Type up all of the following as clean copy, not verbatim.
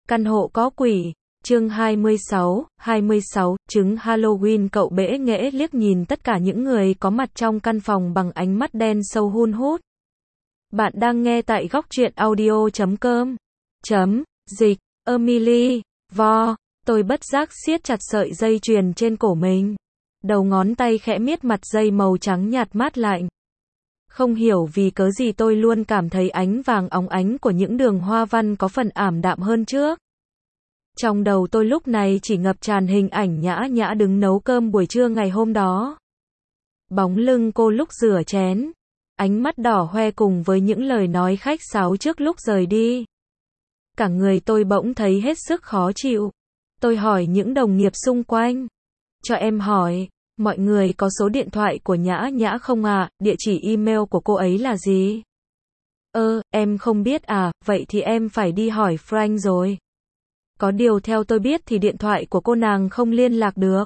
Căn hộ có quỷ. Chương 26, trứng Halloween. Cậu bẽ nghễ liếc nhìn tất cả những người có mặt trong căn phòng bằng ánh mắt đen sâu hun hút. Bạn đang nghe tại góc truyện audio.com. Dịch. Emily. Vo. Tôi bất giác siết chặt sợi dây chuyền trên cổ mình. Đầu ngón tay khẽ miết mặt dây màu trắng nhạt mát lạnh. Không hiểu vì cớ gì tôi luôn cảm thấy ánh vàng óng ánh của những đường hoa văn có phần ảm đạm hơn trước. Trong đầu tôi lúc này chỉ ngập tràn hình ảnh Nhã Nhã đứng nấu cơm buổi trưa ngày hôm đó. Bóng lưng cô lúc rửa chén. Ánh mắt đỏ hoe cùng với những lời nói khách sáo trước lúc rời đi. Cả người tôi bỗng thấy hết sức khó chịu. Tôi hỏi những đồng nghiệp xung quanh. Cho em hỏi, mọi người có số điện thoại của Nhã Nhã không ạ? Địa chỉ email của cô ấy là gì? Em không biết à, vậy thì em phải đi hỏi Frank rồi. Có điều theo tôi biết thì điện thoại của cô nàng không liên lạc được.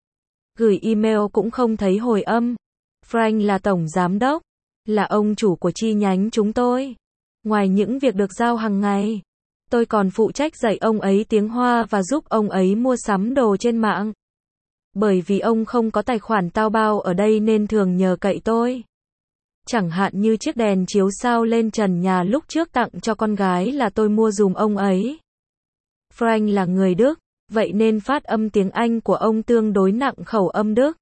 Gửi email cũng không thấy hồi âm. Frank là tổng giám đốc, là ông chủ của chi nhánh chúng tôi. Ngoài những việc được giao hàng ngày, tôi còn phụ trách dạy ông ấy tiếng Hoa và giúp ông ấy mua sắm đồ trên mạng. Bởi vì ông không có tài khoản Taobao ở đây nên thường nhờ cậy tôi. Chẳng hạn như chiếc đèn chiếu sao lên trần nhà lúc trước tặng cho con gái là tôi mua dùm ông ấy. Frank là người Đức, vậy nên phát âm tiếng Anh của ông tương đối nặng khẩu âm Đức.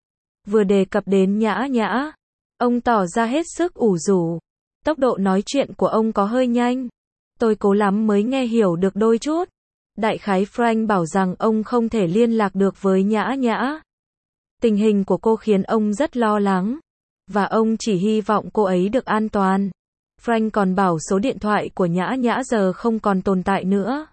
Vừa đề cập đến Nhã Nhã, ông tỏ ra hết sức ủ rũ. Tốc độ nói chuyện của ông có hơi nhanh. Tôi cố lắm mới nghe hiểu được đôi chút. Đại khái Frank bảo rằng ông không thể liên lạc được với Nhã Nhã. Tình hình của cô khiến ông rất lo lắng. Và ông chỉ hy vọng cô ấy được an toàn. Frank còn bảo số điện thoại của Nhã Nhã giờ không còn tồn tại nữa.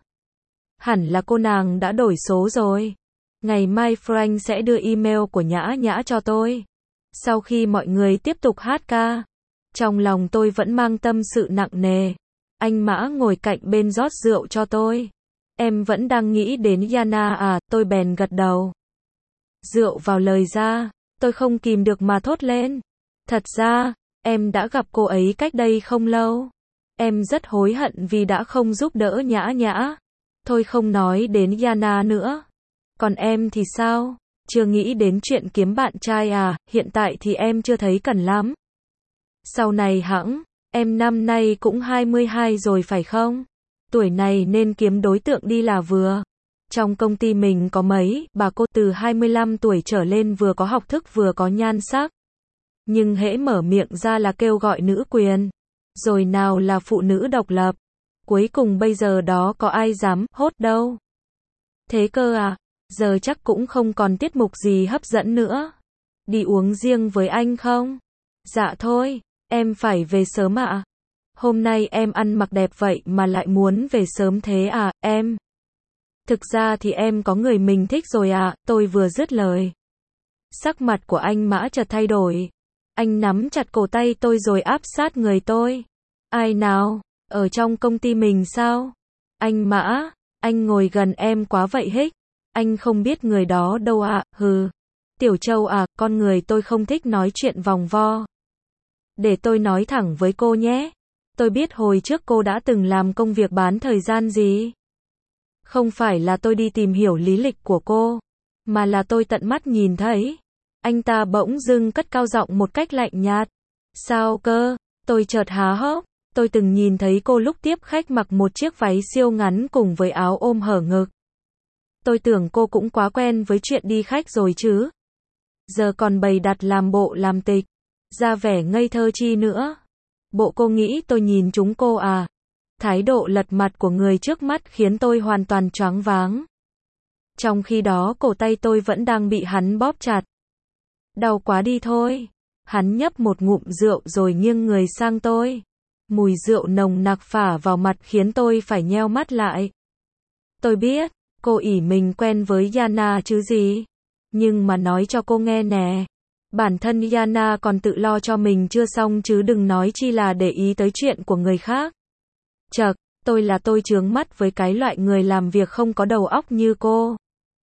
Hẳn là cô nàng đã đổi số rồi. Ngày mai Frank sẽ đưa email của Nhã Nhã cho tôi. Sau khi mọi người tiếp tục hát ca, trong lòng tôi vẫn mang tâm sự nặng nề. Anh Mã ngồi cạnh bên rót rượu cho tôi. Em vẫn đang nghĩ đến Yana à, tôi bèn gật đầu. Rượu vào lời ra, tôi không kìm được mà thốt lên. Thật ra, em đã gặp cô ấy cách đây không lâu. Em rất hối hận vì đã không giúp đỡ Nhã Nhã. Thôi không nói đến Yana nữa. Còn em thì sao? Chưa nghĩ đến chuyện kiếm bạn trai à? Hiện tại thì em chưa thấy cần lắm. Sau này hẵng, em năm nay cũng 22 rồi phải không? Tuổi này nên kiếm đối tượng đi là vừa. Trong công ty mình có mấy bà cô từ 25 tuổi trở lên vừa có học thức vừa có nhan sắc. Nhưng hễ mở miệng ra là kêu gọi nữ quyền. Rồi nào là phụ nữ độc lập. Cuối cùng bây giờ đó có ai dám hốt đâu. Thế cơ à, giờ chắc cũng không còn tiết mục gì hấp dẫn nữa. Đi uống riêng với anh không? Dạ thôi, em phải về sớm ạ. Hôm nay em ăn mặc đẹp vậy mà lại muốn về sớm thế à, em? Thực ra thì em có người mình thích rồi ạ, tôi vừa dứt lời. Sắc mặt của anh Mã chợt thay đổi. Anh nắm chặt cổ tay tôi rồi áp sát người tôi. Ai nào? Ở trong công ty mình sao? Anh Mã, anh ngồi gần em quá vậy hích. Anh không biết người đó đâu ạ, hừ. Tiểu Châu à, con người tôi không thích nói chuyện vòng vo. Để tôi nói thẳng với cô nhé. Tôi biết hồi trước cô đã từng làm công việc bán thời gian gì. Không phải là tôi đi tìm hiểu lý lịch của cô, mà là tôi tận mắt nhìn thấy. Anh ta bỗng dưng cất cao giọng một cách lạnh nhạt. Sao cơ? Tôi chợt há hốc. Tôi từng nhìn thấy cô lúc tiếp khách mặc một chiếc váy siêu ngắn cùng với áo ôm hở ngực. Tôi tưởng cô cũng quá quen với chuyện đi khách rồi chứ. Giờ còn bày đặt làm bộ làm tịch, ra vẻ ngây thơ chi nữa. Bộ cô nghĩ tôi nhìn chúng cô à? Thái độ lật mặt của người trước mắt khiến tôi hoàn toàn choáng váng. Trong khi đó cổ tay tôi vẫn đang bị hắn bóp chặt. Đau quá đi thôi. Hắn nhấp một ngụm rượu rồi nghiêng người sang tôi. Mùi rượu nồng nặc phả vào mặt khiến tôi phải nheo mắt lại. Tôi biết, cô ỷ mình quen với Yana chứ gì. Nhưng mà nói cho cô nghe nè. Bản thân Yana còn tự lo cho mình chưa xong chứ đừng nói chi là để ý tới chuyện của người khác. Chậc, tôi chướng mắt với cái loại người làm việc không có đầu óc như cô.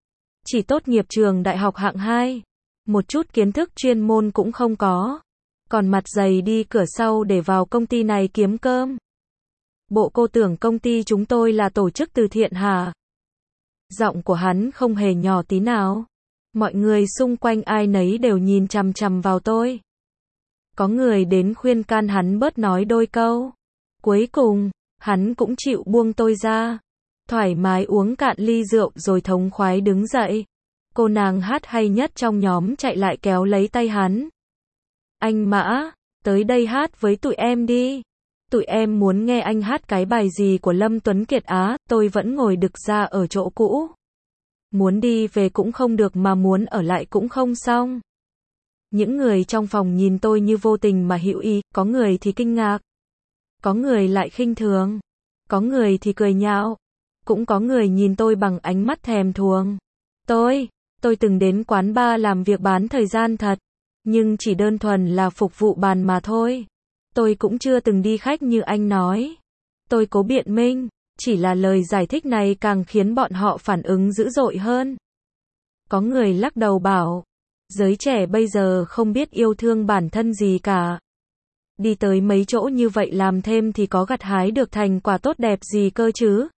Chỉ tốt nghiệp trường đại học hạng 2. Một chút kiến thức chuyên môn cũng không có. Còn mặt dày đi cửa sau để vào công ty này kiếm cơm. Bộ cô tưởng công ty chúng tôi là tổ chức từ thiện hả? Giọng của hắn không hề nhỏ tí nào. Mọi người xung quanh ai nấy đều nhìn chằm chằm vào tôi. Có người đến khuyên can hắn bớt nói đôi câu. Cuối cùng, hắn cũng chịu buông tôi ra. Thoải mái uống cạn ly rượu rồi thống khoái đứng dậy. Cô nàng hát hay nhất trong nhóm chạy lại kéo lấy tay hắn. Anh Mã, tới đây hát với tụi em đi. Tụi em muốn nghe anh hát cái bài gì của Lâm Tuấn Kiệt á. Tôi vẫn ngồi đực ra ở chỗ cũ. Muốn đi về cũng không được mà muốn ở lại cũng không xong. Những người trong phòng nhìn tôi như vô tình mà hữu ý, có người thì kinh ngạc. Có người lại khinh thường. Có người thì cười nhạo. Cũng có người nhìn tôi bằng ánh mắt thèm thuồng. Tôi từng đến quán bar làm việc bán thời gian thật. Nhưng chỉ đơn thuần là phục vụ bàn mà thôi. Tôi cũng chưa từng đi khách như anh nói. Tôi cố biện minh. Chỉ là lời giải thích này càng khiến bọn họ phản ứng dữ dội hơn. Có người lắc đầu bảo. Giới trẻ bây giờ không biết yêu thương bản thân gì cả. Đi tới mấy chỗ như vậy làm thêm thì có gặt hái được thành quả tốt đẹp gì cơ chứ?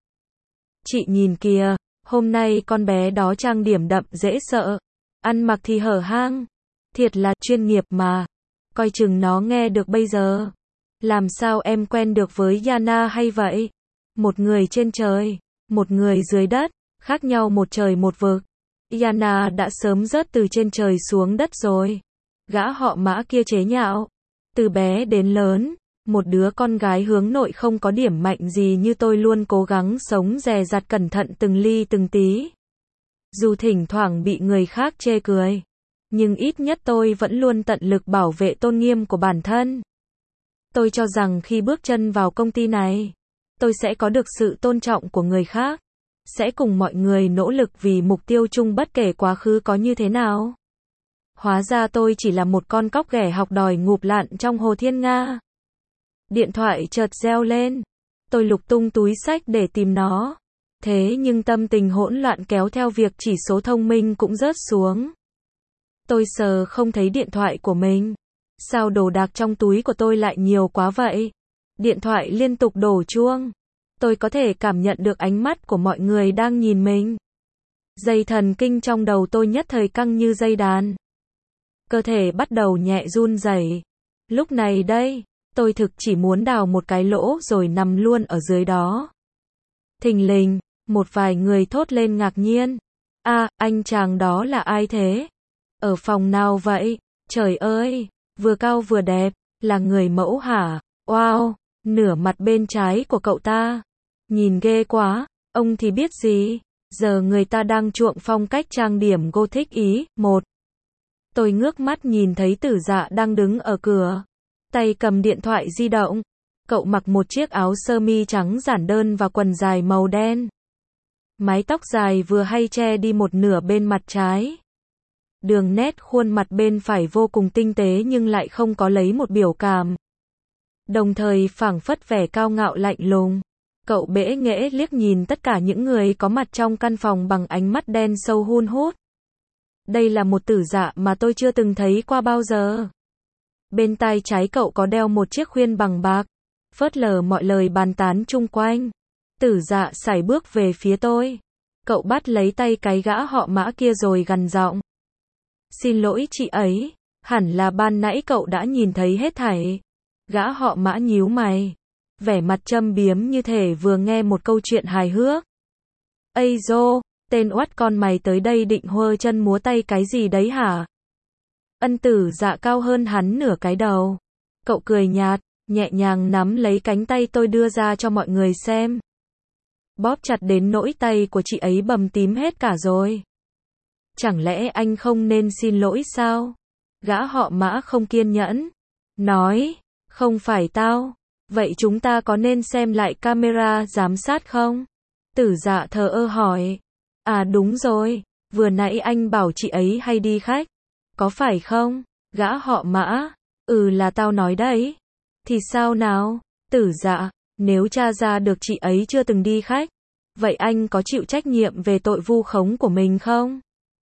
Chị nhìn kìa, hôm nay con bé đó trang điểm đậm dễ sợ. Ăn mặc thì hở hang. Thiệt là chuyên nghiệp mà. Coi chừng nó nghe được bây giờ. Làm sao em quen được với Yana hay vậy? Một người trên trời, một người dưới đất, khác nhau một trời một vực. Yana đã sớm rớt từ trên trời xuống đất rồi. Gã họ Mã kia chế nhạo. Từ bé đến lớn, một đứa con gái hướng nội không có điểm mạnh gì như tôi luôn cố gắng sống dè dặt cẩn thận từng ly từng tí. Dù thỉnh thoảng bị người khác chê cười, nhưng ít nhất tôi vẫn luôn tận lực bảo vệ tôn nghiêm của bản thân. Tôi cho rằng khi bước chân vào công ty này, tôi sẽ có được sự tôn trọng của người khác, sẽ cùng mọi người nỗ lực vì mục tiêu chung bất kể quá khứ có như thế nào. Hóa ra tôi chỉ là một con cóc ghẻ học đòi ngụp lặn trong hồ thiên nga. Điện thoại chợt reo lên. Tôi lục tung túi xách để tìm nó. Thế nhưng tâm tình hỗn loạn kéo theo việc chỉ số thông minh cũng rớt xuống. Tôi sờ không thấy điện thoại của mình. Sao đồ đạc trong túi của tôi lại nhiều quá vậy? Điện thoại liên tục đổ chuông. Tôi có thể cảm nhận được ánh mắt của mọi người đang nhìn mình. Dây thần kinh trong đầu tôi nhất thời căng như dây đàn. Cơ thể bắt đầu nhẹ run rẩy. Lúc này đây, tôi thực chỉ muốn đào một cái lỗ rồi nằm luôn ở dưới đó. Thình lình, một vài người thốt lên ngạc nhiên. Anh chàng đó là ai thế? Ở phòng nào vậy? Trời ơi, vừa cao vừa đẹp, là người mẫu hả? Wow, nửa mặt bên trái của cậu ta. Nhìn ghê quá, ông thì biết gì? Giờ người ta đang chuộng phong cách trang điểm Gothic Ý. Tôi ngước mắt nhìn thấy Tử Dạ đang đứng ở cửa, tay cầm điện thoại di động. Cậu mặc một chiếc áo sơ mi trắng giản đơn và quần dài màu đen. Mái tóc dài vừa hay che đi một nửa bên mặt trái. Đường nét khuôn mặt bên phải vô cùng tinh tế nhưng lại không có lấy một biểu cảm. Đồng thời phảng phất vẻ cao ngạo lạnh lùng. Cậu bẽ nghễ liếc nhìn tất cả những người có mặt trong căn phòng bằng ánh mắt đen sâu hun hút. Đây là một Tử Dạ mà tôi chưa từng thấy qua bao giờ. Bên tai trái cậu có đeo một chiếc khuyên bằng bạc. Phớt lờ mọi lời bàn tán chung quanh. Tử Dạ sải bước về phía tôi. Cậu bắt lấy tay cái gã họ Mã kia rồi gằn giọng. Xin lỗi chị ấy, hẳn là ban nãy cậu đã nhìn thấy hết thảy. Gã họ Mã nhíu mày, vẻ mặt châm biếm như thể vừa nghe một câu chuyện hài hước. Ây dô, tên oắt con mày tới đây định huơ chân múa tay cái gì đấy hả? Ân Tử Dạ cao hơn hắn nửa cái đầu. Cậu cười nhạt, nhẹ nhàng nắm lấy cánh tay tôi đưa ra cho mọi người xem. Bóp chặt đến nỗi tay của chị ấy bầm tím hết cả rồi. Chẳng lẽ anh không nên xin lỗi sao? Gã họ Mã không kiên nhẫn. Nói, không phải tao. Vậy chúng ta có nên xem lại camera giám sát không? Tử Dạ thờ ơ hỏi. Đúng rồi, vừa nãy anh bảo chị ấy hay đi khách. Có phải không? Gã họ Mã. Là tao nói đấy. Thì sao nào? Tử Dạ, nếu tra ra được chị ấy chưa từng đi khách, vậy anh có chịu trách nhiệm về tội vu khống của mình không?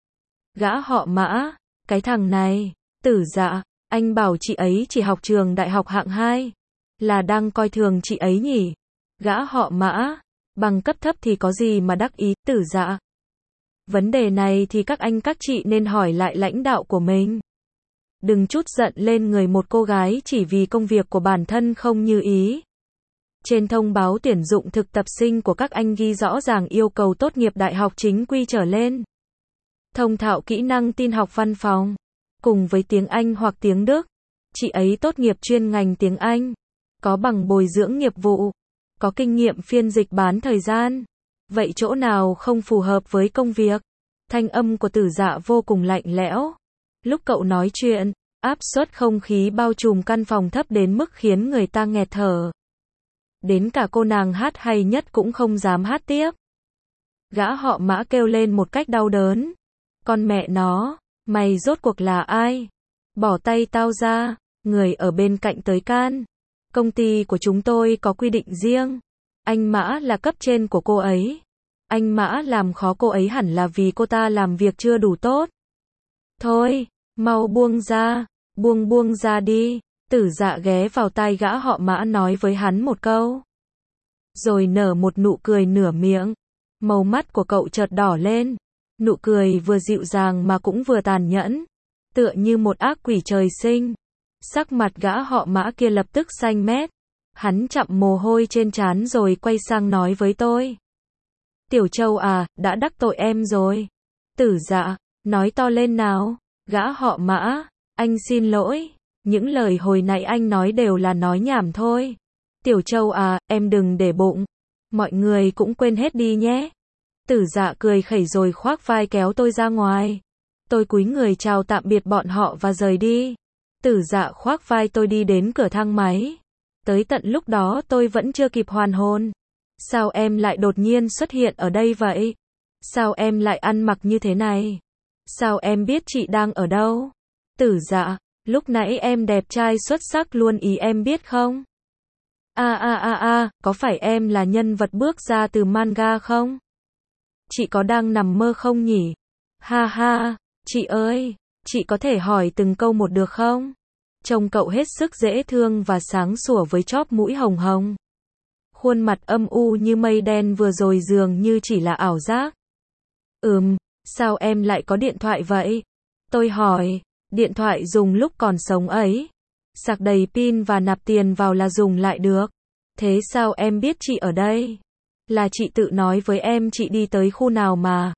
Gã họ Mã, cái thằng này. Tử Dạ, anh bảo chị ấy chỉ học trường đại học hạng 2. Là đang coi thường chị ấy nhỉ? Gã họ Mã, bằng cấp thấp thì có gì mà đắc ý, Tử Dạ. Vấn đề này thì các anh các chị nên hỏi lại lãnh đạo của mình. Đừng trút giận lên người một cô gái chỉ vì công việc của bản thân không như ý. Trên thông báo tuyển dụng thực tập sinh của các anh ghi rõ ràng yêu cầu tốt nghiệp đại học chính quy trở lên. Thông thạo kỹ năng tin học văn phòng, cùng với tiếng Anh hoặc tiếng Đức. Chị ấy tốt nghiệp chuyên ngành tiếng Anh, có bằng bồi dưỡng nghiệp vụ, có kinh nghiệm phiên dịch bán thời gian. Vậy chỗ nào không phù hợp với công việc? Thanh âm của Tử Dạ vô cùng lạnh lẽo. Lúc cậu nói chuyện, áp suất không khí bao trùm căn phòng thấp đến mức khiến người ta nghẹt thở. Đến cả cô nàng hát hay nhất cũng không dám hát tiếp. Gã họ Mã kêu lên một cách đau đớn. Con mẹ nó, mày rốt cuộc là ai? Bỏ tay tao ra, người ở bên cạnh tới can. Công ty của chúng tôi có quy định riêng. Anh Mã là cấp trên của cô ấy. Anh Mã làm khó cô ấy hẳn là vì cô ta làm việc chưa đủ tốt. Thôi, mau buông ra đi. Tử Dạ ghé vào tai gã họ Mã nói với hắn một câu. Rồi nở một nụ cười nửa miệng. Màu mắt của cậu chợt đỏ lên. Nụ cười vừa dịu dàng mà cũng vừa tàn nhẫn. Tựa như một ác quỷ trời sinh. Sắc mặt gã họ Mã kia lập tức xanh mét. Hắn chặm mồ hôi trên trán rồi quay sang nói với tôi. Tiểu Châu à, đã đắc tội em rồi. Tử Dạ, nói to lên nào. Gã họ Mã, anh xin lỗi. Những lời hồi nãy anh nói đều là nói nhảm thôi. Tiểu Châu à, em đừng để bụng. Mọi người cũng quên hết đi nhé. Tử Dạ cười khẩy rồi khoác vai kéo tôi ra ngoài. Tôi cúi người chào tạm biệt bọn họ và rời đi. Tử Dạ khoác vai tôi đi đến cửa thang máy. Tới tận lúc đó tôi vẫn chưa kịp hoàn hồn. Sao em lại đột nhiên xuất hiện ở đây vậy? Sao em lại ăn mặc như thế này? Sao em biết chị đang ở đâu? Tử Dạ, lúc nãy em đẹp trai xuất sắc luôn ý em biết không? Có phải em là nhân vật bước ra từ manga không? Chị có đang nằm mơ không nhỉ? Ha ha, chị ơi, chị có thể hỏi từng câu một được không? Trông cậu hết sức dễ thương và sáng sủa với chóp mũi hồng hồng. Khuôn mặt âm u như mây đen vừa rồi dường như chỉ là ảo giác. Sao em lại có điện thoại vậy? Tôi hỏi, điện thoại dùng lúc còn sống ấy. Sạc đầy pin và nạp tiền vào là dùng lại được. Thế sao em biết chị ở đây? Là chị tự nói với em chị đi tới khu nào mà.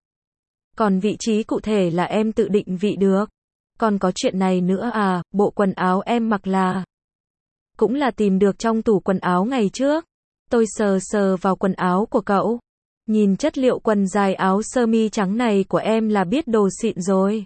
Còn vị trí cụ thể là em tự định vị được. Còn có chuyện này nữa à, bộ quần áo em mặc là cũng là tìm được trong tủ quần áo ngày trước. Tôi sờ vào quần áo của cậu. Nhìn chất liệu quần dài áo sơ mi trắng này của em là biết đồ xịn rồi.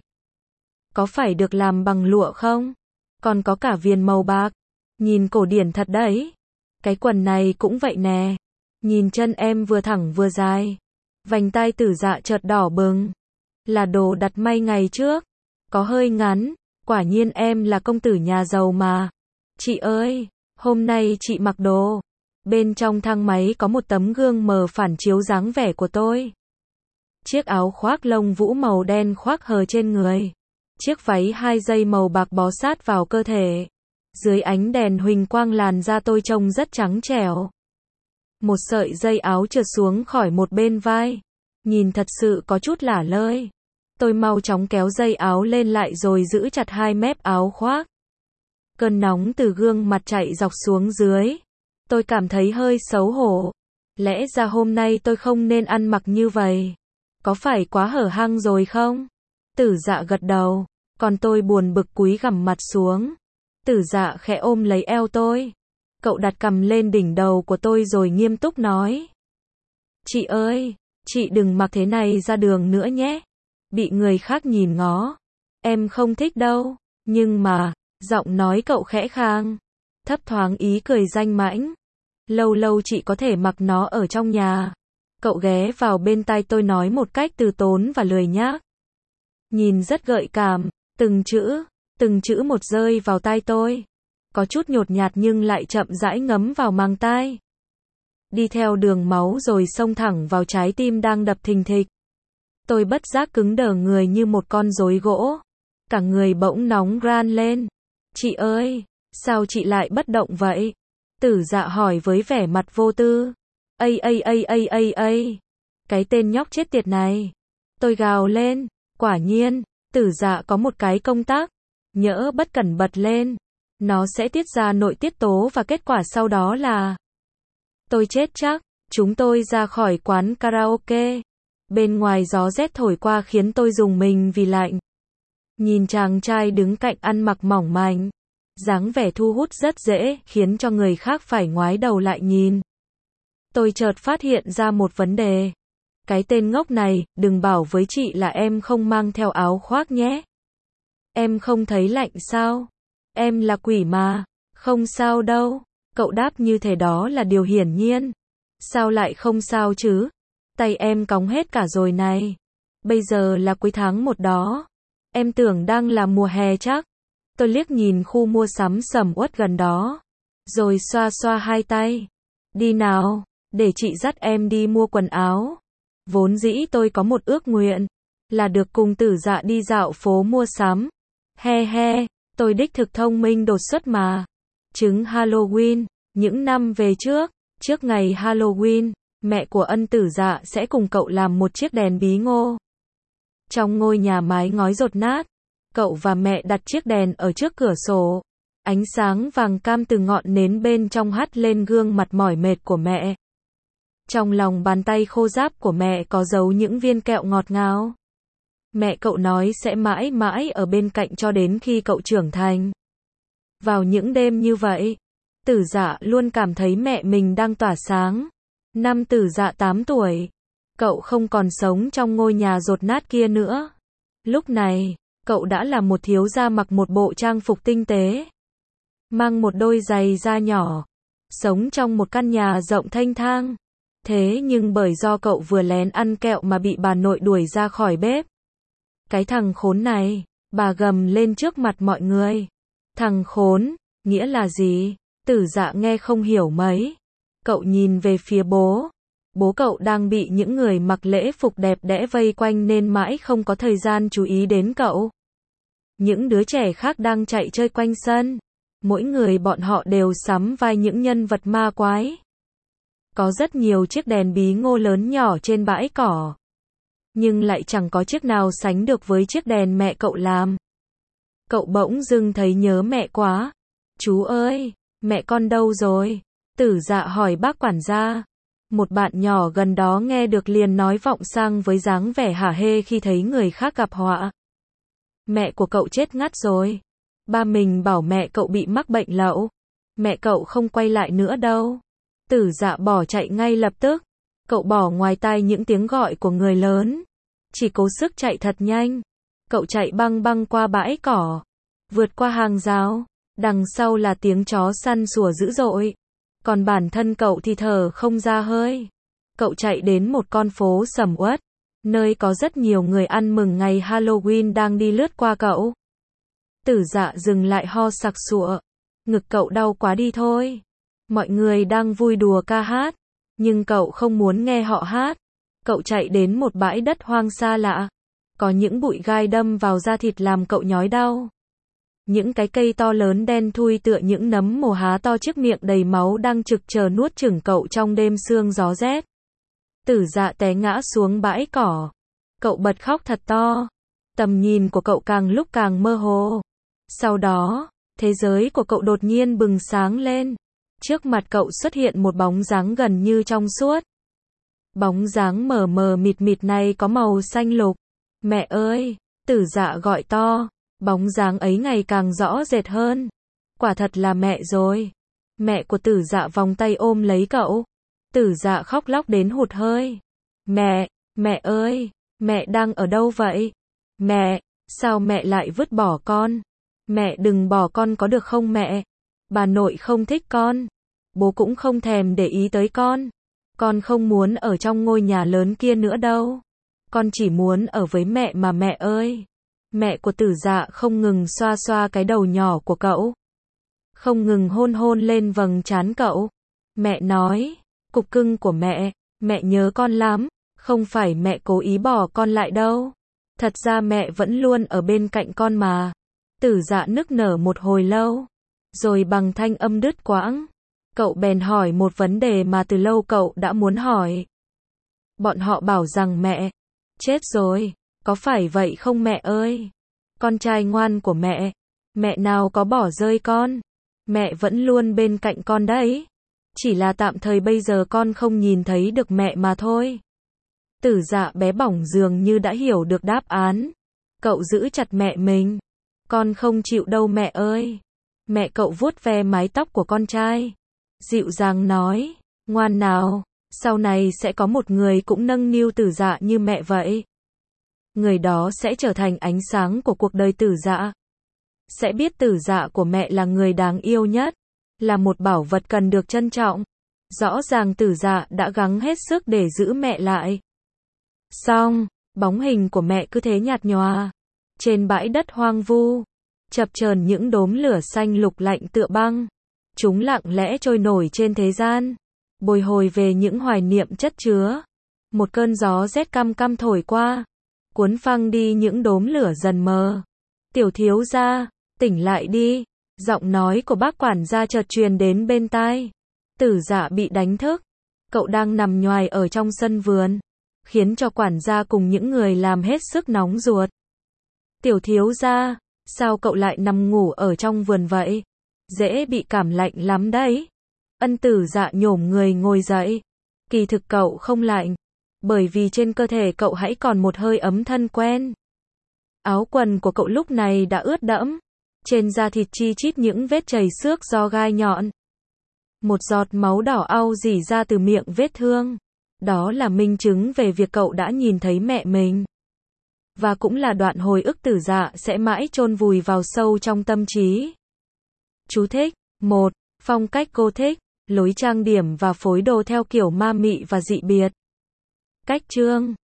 Có phải được làm bằng lụa không? Còn có cả viền màu bạc. Nhìn cổ điển thật đấy. Cái quần này cũng vậy nè. Nhìn chân em vừa thẳng vừa dài. Vành tai Tử Dạ chợt đỏ bừng. Là đồ đặt may ngày trước. Có hơi ngắn. Quả nhiên em là công tử nhà giàu mà. Chị ơi, hôm nay chị mặc đồ. Bên trong thang máy có một tấm gương mờ phản chiếu dáng vẻ của tôi. Chiếc áo khoác lông vũ màu đen khoác hờ trên người. Chiếc váy 2 dây màu bạc bó sát vào cơ thể. Dưới ánh đèn huỳnh quang làn da tôi trông rất trắng trẻo. Một sợi dây áo trượt xuống khỏi một bên vai. Nhìn thật sự có chút lả lơi. Tôi mau chóng kéo dây áo lên lại rồi giữ chặt hai mép áo khoác. Cơn nóng từ gương mặt chạy dọc xuống dưới. Tôi cảm thấy hơi xấu hổ. Lẽ ra hôm nay tôi không nên ăn mặc như vậy. Có phải quá hở hang rồi không? Tử Dạ gật đầu. Còn tôi buồn bực cúi gằm mặt xuống. Tử Dạ khẽ ôm lấy eo tôi. Cậu đặt cằm lên đỉnh đầu của tôi rồi nghiêm túc nói. Chị ơi, chị đừng mặc thế này ra đường nữa nhé. Bị người khác nhìn ngó. Em không thích đâu. Nhưng mà, giọng nói cậu khẽ khang. Thấp thoáng ý cười danh mãnh. Lâu lâu chị có thể mặc nó ở trong nhà. Cậu ghé vào bên tai tôi nói một cách từ tốn và lười nhác. Nhìn rất gợi cảm, từng chữ một rơi vào tai tôi. Có chút nhột nhạt nhưng lại chậm rãi ngấm vào màng tai. Đi theo đường máu rồi xông thẳng vào trái tim đang đập thình thịch. Tôi bất giác cứng đờ người như một con rối gỗ. Cả người bỗng nóng ran lên. Chị ơi, sao chị lại bất động vậy? Tử Dạ hỏi với vẻ mặt vô tư. ây. Cái tên nhóc chết tiệt này. Tôi gào lên, quả nhiên, Tử Dạ có một cái công tắc, nhỡ bất cẩn bật lên, nó sẽ tiết ra nội tiết tố và kết quả sau đó là tôi chết chắc. Chúng tôi ra khỏi quán karaoke. Bên ngoài gió rét thổi qua khiến tôi rùng mình vì lạnh. Nhìn chàng trai đứng cạnh ăn mặc mỏng manh, dáng vẻ thu hút rất dễ, khiến cho người khác phải ngoái đầu lại nhìn. Tôi chợt phát hiện ra một vấn đề. Cái tên ngốc này, đừng bảo với chị là em không mang theo áo khoác nhé. Em không thấy lạnh sao? Em là quỷ mà. Không sao đâu. Cậu đáp như thế đó là điều hiển nhiên. Sao lại không sao chứ? Tay em cóng hết cả rồi này. Bây giờ là cuối tháng 1 đó. Em tưởng đang là mùa hè chắc. Tôi liếc nhìn khu mua sắm sầm uất gần đó. Rồi xoa xoa hai tay. Đi nào, để chị dắt em đi mua quần áo. Vốn dĩ tôi có một ước nguyện, là được cùng Tử Dạ đi dạo phố mua sắm. He he, tôi đích thực thông minh đột xuất mà. Trứng Halloween, những năm về trước ngày Halloween, mẹ của Ân Tử Dạ sẽ cùng cậu làm một chiếc đèn bí ngô. Trong ngôi nhà mái ngói dột nát, cậu và mẹ đặt chiếc đèn ở trước cửa sổ. Ánh sáng vàng cam từ ngọn nến bên trong hắt lên gương mặt mỏi mệt của mẹ. Trong lòng bàn tay khô ráp của mẹ có giấu những viên kẹo ngọt ngào. Mẹ cậu nói sẽ mãi mãi ở bên cạnh cho đến khi cậu trưởng thành. Vào những đêm như vậy, Tử Dạ luôn cảm thấy mẹ mình đang tỏa sáng. Năm Tử Dạ 8 tuổi, cậu không còn sống trong ngôi nhà dột nát kia nữa. Lúc này, cậu đã là một thiếu gia mặc một bộ trang phục tinh tế, mang một đôi giày da nhỏ, sống trong một căn nhà rộng thênh thang. Thế nhưng bởi do cậu vừa lén ăn kẹo mà bị bà nội đuổi ra khỏi bếp. Cái thằng khốn này, bà gầm lên trước mặt mọi người. Thằng khốn, nghĩa là gì? Tử Dạ nghe không hiểu mấy. Cậu nhìn về phía bố. Bố cậu đang bị những người mặc lễ phục đẹp đẽ vây quanh nên mãi không có thời gian chú ý đến cậu. Những đứa trẻ khác đang chạy chơi quanh sân. Mỗi người bọn họ đều sắm vai những nhân vật ma quái. Có rất nhiều chiếc đèn bí ngô lớn nhỏ trên bãi cỏ. Nhưng lại chẳng có chiếc nào sánh được với chiếc đèn mẹ cậu làm. Cậu bỗng dưng thấy nhớ mẹ quá. Chú ơi, mẹ con đâu rồi? Tử Dạ hỏi bác quản gia. Một bạn nhỏ gần đó nghe được liền nói vọng sang với dáng vẻ hả hê khi thấy người khác gặp họa. Mẹ của cậu chết ngắt rồi. Ba mình bảo mẹ cậu bị mắc bệnh lậu. Mẹ cậu không quay lại nữa đâu. Tử Dạ bỏ chạy ngay lập tức. Cậu bỏ ngoài tai những tiếng gọi của người lớn. Chỉ cố sức chạy thật nhanh. Cậu chạy băng băng qua bãi cỏ. Vượt qua hàng rào. Đằng sau là tiếng chó săn sủa dữ dội. Còn bản thân cậu thì thở không ra hơi. Cậu chạy đến một con phố sầm uất, nơi có rất nhiều người ăn mừng ngày Halloween đang đi lướt qua cậu. Tử Dạ dừng lại ho sặc sụa. Ngực cậu đau quá đi thôi. Mọi người đang vui đùa ca hát, nhưng cậu không muốn nghe họ hát. Cậu chạy đến một bãi đất hoang xa lạ. Có những bụi gai đâm vào da thịt làm cậu nhói đau. Những cái cây to lớn đen thui tựa những nấm mồ há to chiếc miệng đầy máu đang trực chờ nuốt chửng cậu trong đêm sương gió rét. Tử Dạ té ngã xuống bãi cỏ. Cậu bật khóc thật to. Tầm nhìn của cậu càng lúc càng mơ hồ. Sau đó, thế giới của cậu đột nhiên bừng sáng lên. Trước mặt cậu xuất hiện một bóng dáng gần như trong suốt. Bóng dáng mờ mờ mịt mịt này có màu xanh lục. Mẹ ơi! Tử Dạ gọi to. Bóng dáng ấy ngày càng rõ rệt hơn. Quả thật là mẹ rồi. Mẹ của Tử Dạ vòng tay ôm lấy cậu. Tử Dạ khóc lóc đến hụt hơi. Mẹ ơi! Mẹ đang ở đâu vậy? Mẹ! Sao mẹ lại vứt bỏ con? Mẹ đừng bỏ con có được không mẹ? Bà nội không thích con. Bố cũng không thèm để ý tới con. Con không muốn ở trong ngôi nhà lớn kia nữa đâu. Con chỉ muốn ở với mẹ mà mẹ ơi. Mẹ của Tử Dạ không ngừng xoa xoa cái đầu nhỏ của cậu. Không ngừng hôn hôn lên vầng trán cậu. Mẹ nói, cục cưng của mẹ nhớ con lắm. Không phải mẹ cố ý bỏ con lại đâu. Thật ra mẹ vẫn luôn ở bên cạnh con mà. Tử Dạ nức nở một hồi lâu. Rồi bằng thanh âm đứt quãng. Cậu bèn hỏi một vấn đề mà từ lâu cậu đã muốn hỏi. Bọn họ bảo rằng mẹ chết rồi, có phải vậy không mẹ ơi? Con trai ngoan của mẹ nào có bỏ rơi con, mẹ vẫn luôn bên cạnh con đấy. Chỉ là tạm thời bây giờ con không nhìn thấy được mẹ mà thôi. Tử Dạ bé bỏng dường như đã hiểu được đáp án. Cậu giữ chặt mẹ mình. Con không chịu đâu mẹ ơi. Mẹ cậu vuốt ve mái tóc của con trai, dịu dàng nói, ngoan nào, sau này sẽ có một người cũng nâng niu Tử Dạ như mẹ vậy. Người đó sẽ trở thành ánh sáng của cuộc đời Tử Dạ. Sẽ biết Tử Dạ của mẹ là người đáng yêu nhất, là một bảo vật cần được trân trọng. Rõ ràng Tử Dạ đã gắng hết sức để giữ mẹ lại. Xong, bóng hình của mẹ cứ thế nhạt nhòa. Trên bãi đất hoang vu, chập chờn những đốm lửa xanh lục lạnh tựa băng. Chúng lặng lẽ trôi nổi trên thế gian, bồi hồi về những hoài niệm chất chứa. Một cơn gió rét căm căm thổi qua, cuốn phăng đi những đốm lửa dần mờ. Tiểu thiếu gia, tỉnh lại đi. Giọng nói của bác quản gia chợt truyền đến bên tai. Tử Dạ bị đánh thức. Cậu đang nằm nhoài ở trong sân vườn, khiến cho quản gia cùng những người làm hết sức nóng ruột. Tiểu thiếu gia, sao cậu lại nằm ngủ ở trong vườn vậy? Dễ bị cảm lạnh lắm đấy. Tử Dạ nhổm người ngồi dậy. Kỳ thực cậu không lạnh, bởi vì trên cơ thể cậu hãy còn một hơi ấm thân quen. Áo quần của cậu lúc này đã ướt đẫm, trên da thịt chi chít những vết chảy xước do gai nhọn. Một giọt máu đỏ au rỉ ra từ miệng vết thương. Đó là minh chứng về việc cậu đã nhìn thấy mẹ mình. Và cũng là đoạn hồi ức Tử Dạ sẽ mãi chôn vùi vào sâu trong tâm trí. Chú thích: 1. Phong cách Gothic, lối trang điểm và phối đồ theo kiểu ma mị và dị biệt. Cách chương